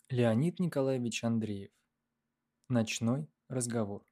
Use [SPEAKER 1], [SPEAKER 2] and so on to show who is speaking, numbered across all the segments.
[SPEAKER 1] Леонид Николаевич Андреев. Ночной разговор.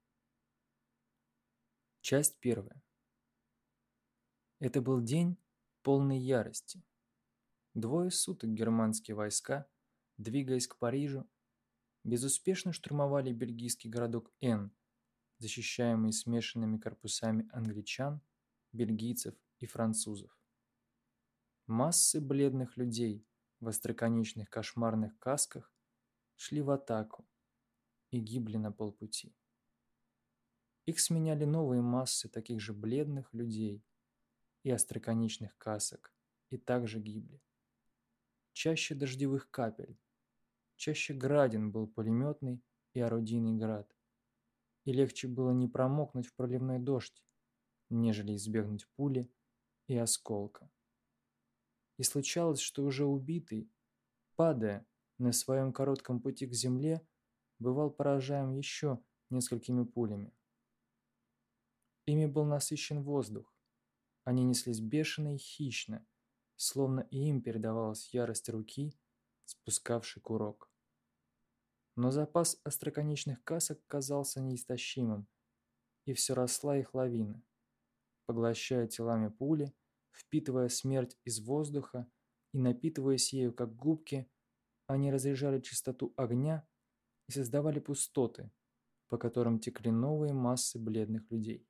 [SPEAKER 1] Часть первая. Это был день полной ярости. 2 суток германские войска, двигаясь к Парижу, безуспешно штурмовали бельгийский городок Н, защищаемый смешанными корпусами англичан, бельгийцев и французов. Массы бледных людей в остроконечных кошмарных касках шли в атаку и гибли на полпути. Их сменяли новые массы таких же бледных людей и остроконечных касок, и также гибли. Чаще дождевых капель, чаще градин был пулеметный и орудийный град, и легче было не промокнуть в проливной дождь, нежели избегнуть пули и осколка. И случалось, что уже убитый, падая на своем коротком пути к земле, бывал поражаем еще несколькими пулями. Ими был насыщен воздух. Они неслись бешено и хищно, словно и им передавалась ярость руки, спускавшей курок. Но запас остроконечных касок казался неистощимым, и все росла их лавина, поглощая телами пули, впитывая смерть из воздуха и напитываясь ею, как губки, они разряжали частоту огня и создавали пустоты, по которым текли новые массы бледных людей.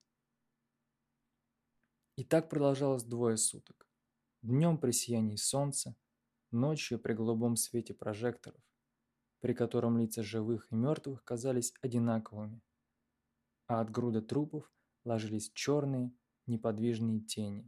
[SPEAKER 1] И так продолжалось 2 суток. Днем при сиянии солнца, ночью при голубом свете прожекторов, при котором лица живых и мертвых казались одинаковыми, а от груда трупов ложились черные, неподвижные тени.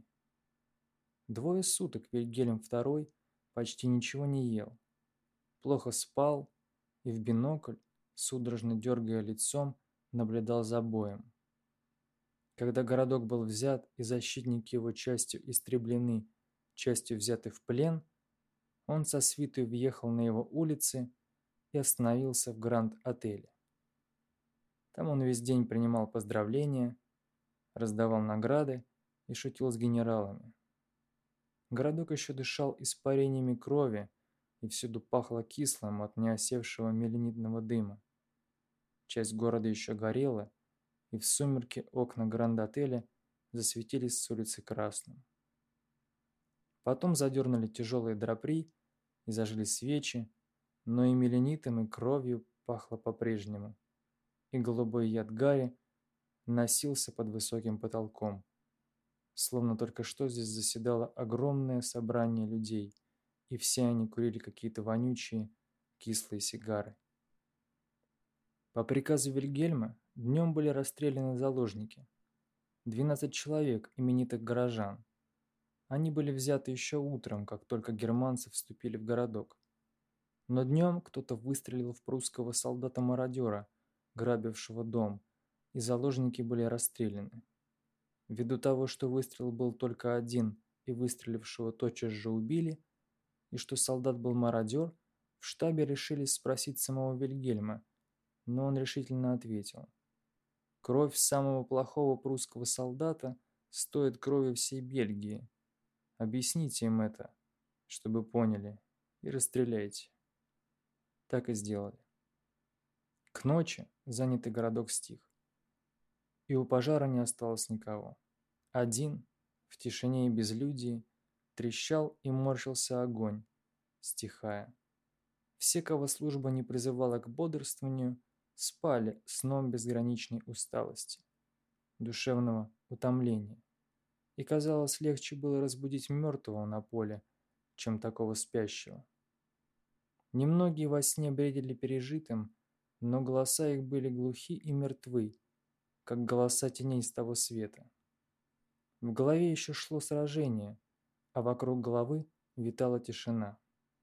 [SPEAKER 1] 2 суток Вильгельм II почти ничего не ел, плохо спал и в бинокль, судорожно дергая лицом, наблюдал за боем. Когда городок был взят и защитники его частью истреблены, частью взяты в плен, он со свитой въехал на его улицы и остановился в Гранд-отеле. Там он весь день принимал поздравления, раздавал награды и шутил с генералами. Городок еще дышал испарениями крови, и всюду пахло кислым от неосевшего меленитного дыма. Часть города еще горела, и в сумерки окна Гранд-отеля засветились с улицы красным. Потом задернули тяжелые драпри и зажгли свечи, но и меленитом, и кровью пахло по-прежнему, и голубой яд гари носился под высоким потолком, словно только что здесь заседало огромное собрание людей, и все они курили какие-то вонючие, кислые сигары. По приказу Вильгельма днем были расстреляны заложники. 12 человек, именитых горожан. Они были взяты еще утром, как только германцы вступили в городок. Но днем кто-то выстрелил в прусского солдата-мародера, грабившего дом, и заложники были расстреляны. Ввиду того, что выстрел был только один, и выстрелившего тотчас же убили, и что солдат был мародер, в штабе решились спросить самого Вильгельма, но он решительно ответил: «Кровь самого плохого прусского солдата стоит крови всей Бельгии. Объясните им это, чтобы поняли, и расстреляйте». Так и сделали. К ночи занятый городок стих, и у пожара не осталось никого. Один, в тишине и безлюдии, трещал и морщился огонь, стихая. Все, кого служба не призывала к бодрствованию, спали сном безграничной усталости, душевного утомления. И казалось, легче было разбудить мертвого на поле, чем такого спящего. Немногие во сне бредили пережитым, но голоса их были глухи и мертвы, как голоса теней с того света. В голове еще шло сражение, а вокруг головы витала тишина.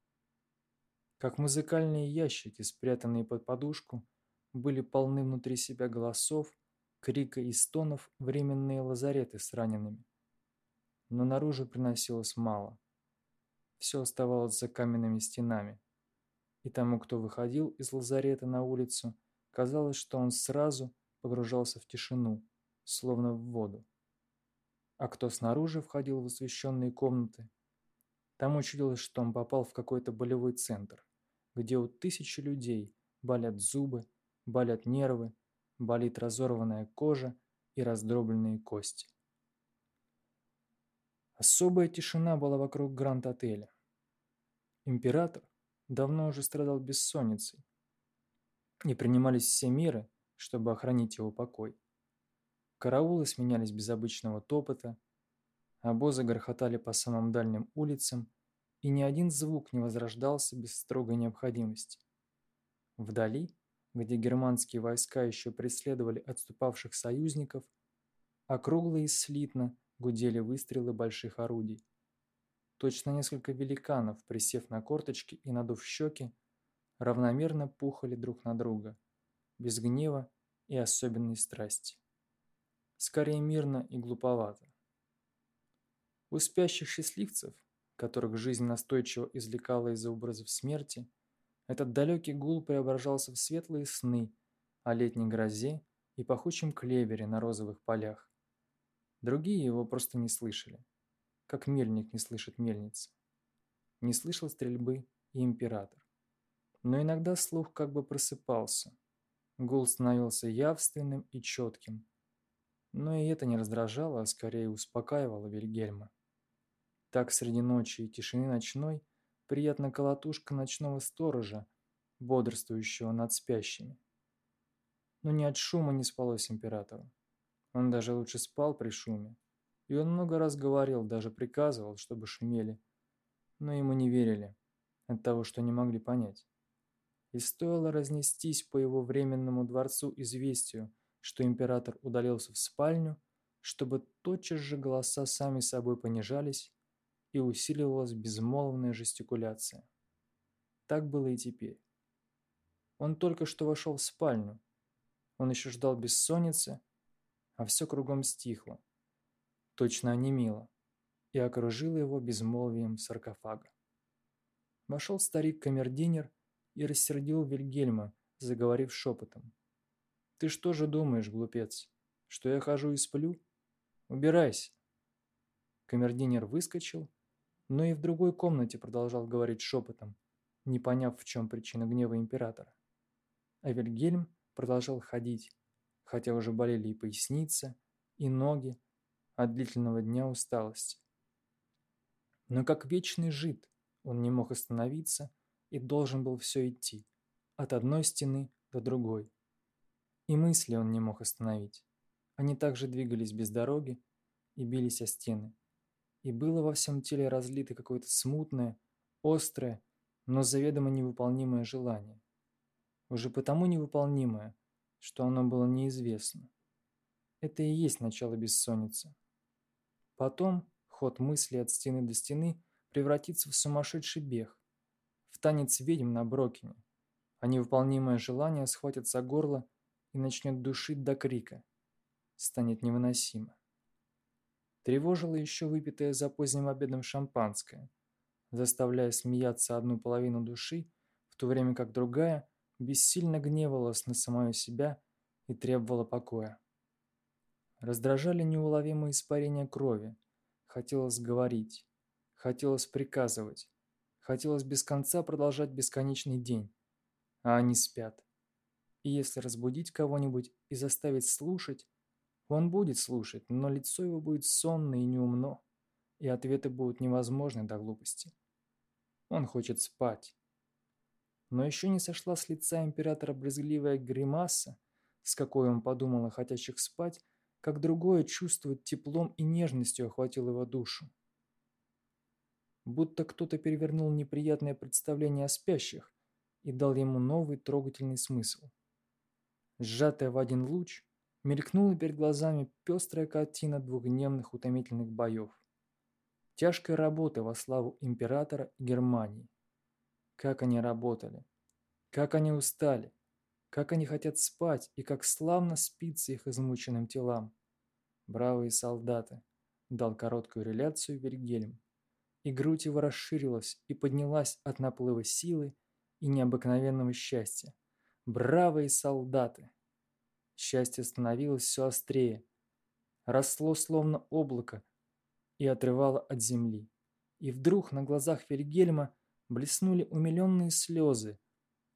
[SPEAKER 1] Как музыкальные ящики, спрятанные под подушку, были полны внутри себя голосов, крика и стонов временные лазареты с ранеными. Но наружу приносилось мало. Все оставалось за каменными стенами. И тому, кто выходил из лазарета на улицу, казалось, что он сразу погружался в тишину, словно в воду. А кто снаружи входил в освещенные комнаты, тому чудилось, что он попал в какой-то болевой центр, где у тысячи людей болят зубы, болят нервы, болит разорванная кожа и раздробленные кости. Особая тишина была вокруг Гранд-отеля. Император давно уже страдал бессонницей, и принимались все меры, чтобы охранить его покой. Караулы сменялись без обычного топота, обозы грохотали по самым дальним улицам, и ни один звук не возрождался без строгой необходимости. Вдали, где германские войска еще преследовали отступавших союзников, округло и слитно гудели выстрелы больших орудий. Точно несколько великанов, присев на корточки и надув щеки, равномерно пухали друг на друга, без гнева и особенной страсти. Скорее мирно и глуповато. У спящих счастливцев, которых жизнь настойчиво извлекала из образов смерти, этот далекий гул преображался в светлые сны о летней грозе и пахучем клевере на розовых полях. Другие его просто не слышали, как мельник не слышит мельницы. Не слышал стрельбы и император. Но иногда слух как бы просыпался. Гул становился явственным и четким. Но и это не раздражало, а скорее успокаивало Вильгельма. Так среди ночи и тишины ночной приятна колотушка ночного сторожа, бодрствующего над спящими. Но ни от шума не спалось императору. Он даже лучше спал при шуме. И он много раз говорил, даже приказывал, чтобы шумели. Но ему не верили от того, что не могли понять. И стоило разнестись по его временному дворцу известию, что император удалился в спальню, чтобы тотчас же голоса сами собой понижались и усиливалась безмолвная жестикуляция. Так было и теперь. Он только что вошел в спальню. Он еще ждал бессонницы, а все кругом стихло, точно онемело, и окружило его безмолвием саркофага. Вошел старик-камердинер и рассердил Вильгельма, заговорив шепотом. «Ты что же думаешь, глупец, что я хожу и сплю? Убирайся!» Камердинер выскочил, но и в другой комнате продолжал говорить шепотом, не поняв, в чем причина гнева императора. А Вильгельм продолжал ходить, хотя уже болели и поясница, и ноги от длительного дня усталости. Но как вечный жид он не мог остановиться и должен был все идти, от одной стены до другой. И мысли он не мог остановить. Они также двигались без дороги и бились о стены. И было во всем теле разлито какое-то смутное, острое, но заведомо невыполнимое желание. Уже потому невыполнимое, что оно было неизвестно. Это и есть начало бессонницы. Потом ход мысли от стены до стены превратится в сумасшедший бег, в танец ведьм на Брокене, а невыполнимое желание схватит за горло и начнет душить до крика. Станет невыносимо. Тревожило еще выпитое за поздним обедом шампанское, заставляя смеяться одну половину души, в то время как другая бессильно гневалась на самую себя и требовала покоя. Раздражали неуловимые испарения крови, хотелось говорить, хотелось приказывать, хотелось без конца продолжать бесконечный день, а они спят. И если разбудить кого-нибудь и заставить слушать, он будет слушать, но лицо его будет сонно и неумно, и ответы будут невозможны до глупости. Он хочет спать. Но еще не сошла с лица императора брезгливая гримаса, с какой он подумал о хотящих спать, как другое чувство теплом и нежностью охватило его душу. Будто кто-то перевернул неприятное представление о спящих и дал ему новый трогательный смысл. Сжатая в один луч, мелькнула перед глазами пестрая картина двухдневных утомительных боев. Тяжкой работы во славу императора и Германии. Как они работали, как они устали, как они хотят спать и как славно спится их измученным телам. Бравые солдаты, дал короткую реляцию Вильгельм. И грудь его расширилась и поднялась от наплыва силы и необыкновенного счастья. Бравые солдаты! Счастье становилось все острее, росло словно облако и отрывало от земли. И вдруг на глазах Вильгельма блеснули умиленные слезы,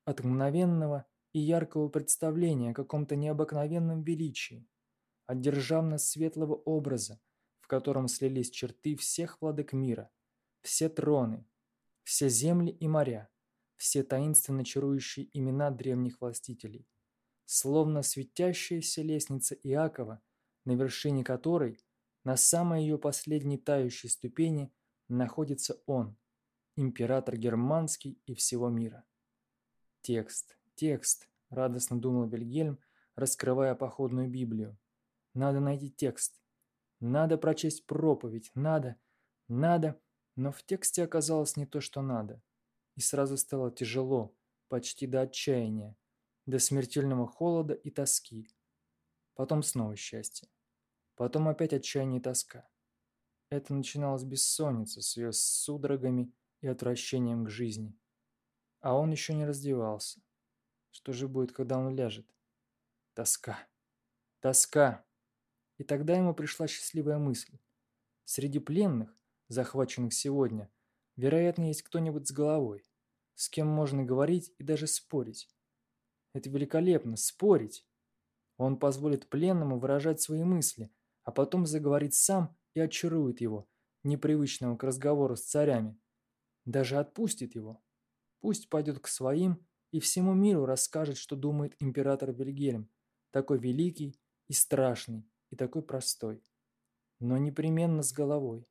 [SPEAKER 1] от мгновенного и яркого представления о каком-то необыкновенном величии, от державно-светлого образа, в котором слились черты всех владык мира, все троны, все земли и моря, все таинственно чарующие имена древних властителей, словно светящаяся лестница Иакова, на вершине которой, на самой ее последней тающей ступени, находится он, император германский и всего мира. Текст, текст, радостно думал Вильгельм, раскрывая походную Библию. Надо найти текст. Надо прочесть проповедь. Надо. Но в тексте оказалось не то, что надо. И сразу стало тяжело, почти до отчаяния, до смертельного холода и тоски. Потом снова счастье. Потом опять отчаяние и тоска. Это начиналась бессонница с ее судорогами и отвращением к жизни. А он еще не раздевался. Что же будет, когда он ляжет? Тоска. Тоска. И тогда ему пришла счастливая мысль. Среди пленных, захваченных сегодня, вероятно, есть кто-нибудь с головой, с кем можно говорить и даже спорить. Это великолепно, спорить. Он позволит пленному выражать свои мысли, а потом заговорит сам и очарует его, непривычного к разговору с царями. Даже отпустит его. Пусть пойдет к своим и всему миру расскажет, что думает император Вильгельм, такой великий и страшный, и такой простой. Но непременно с головой.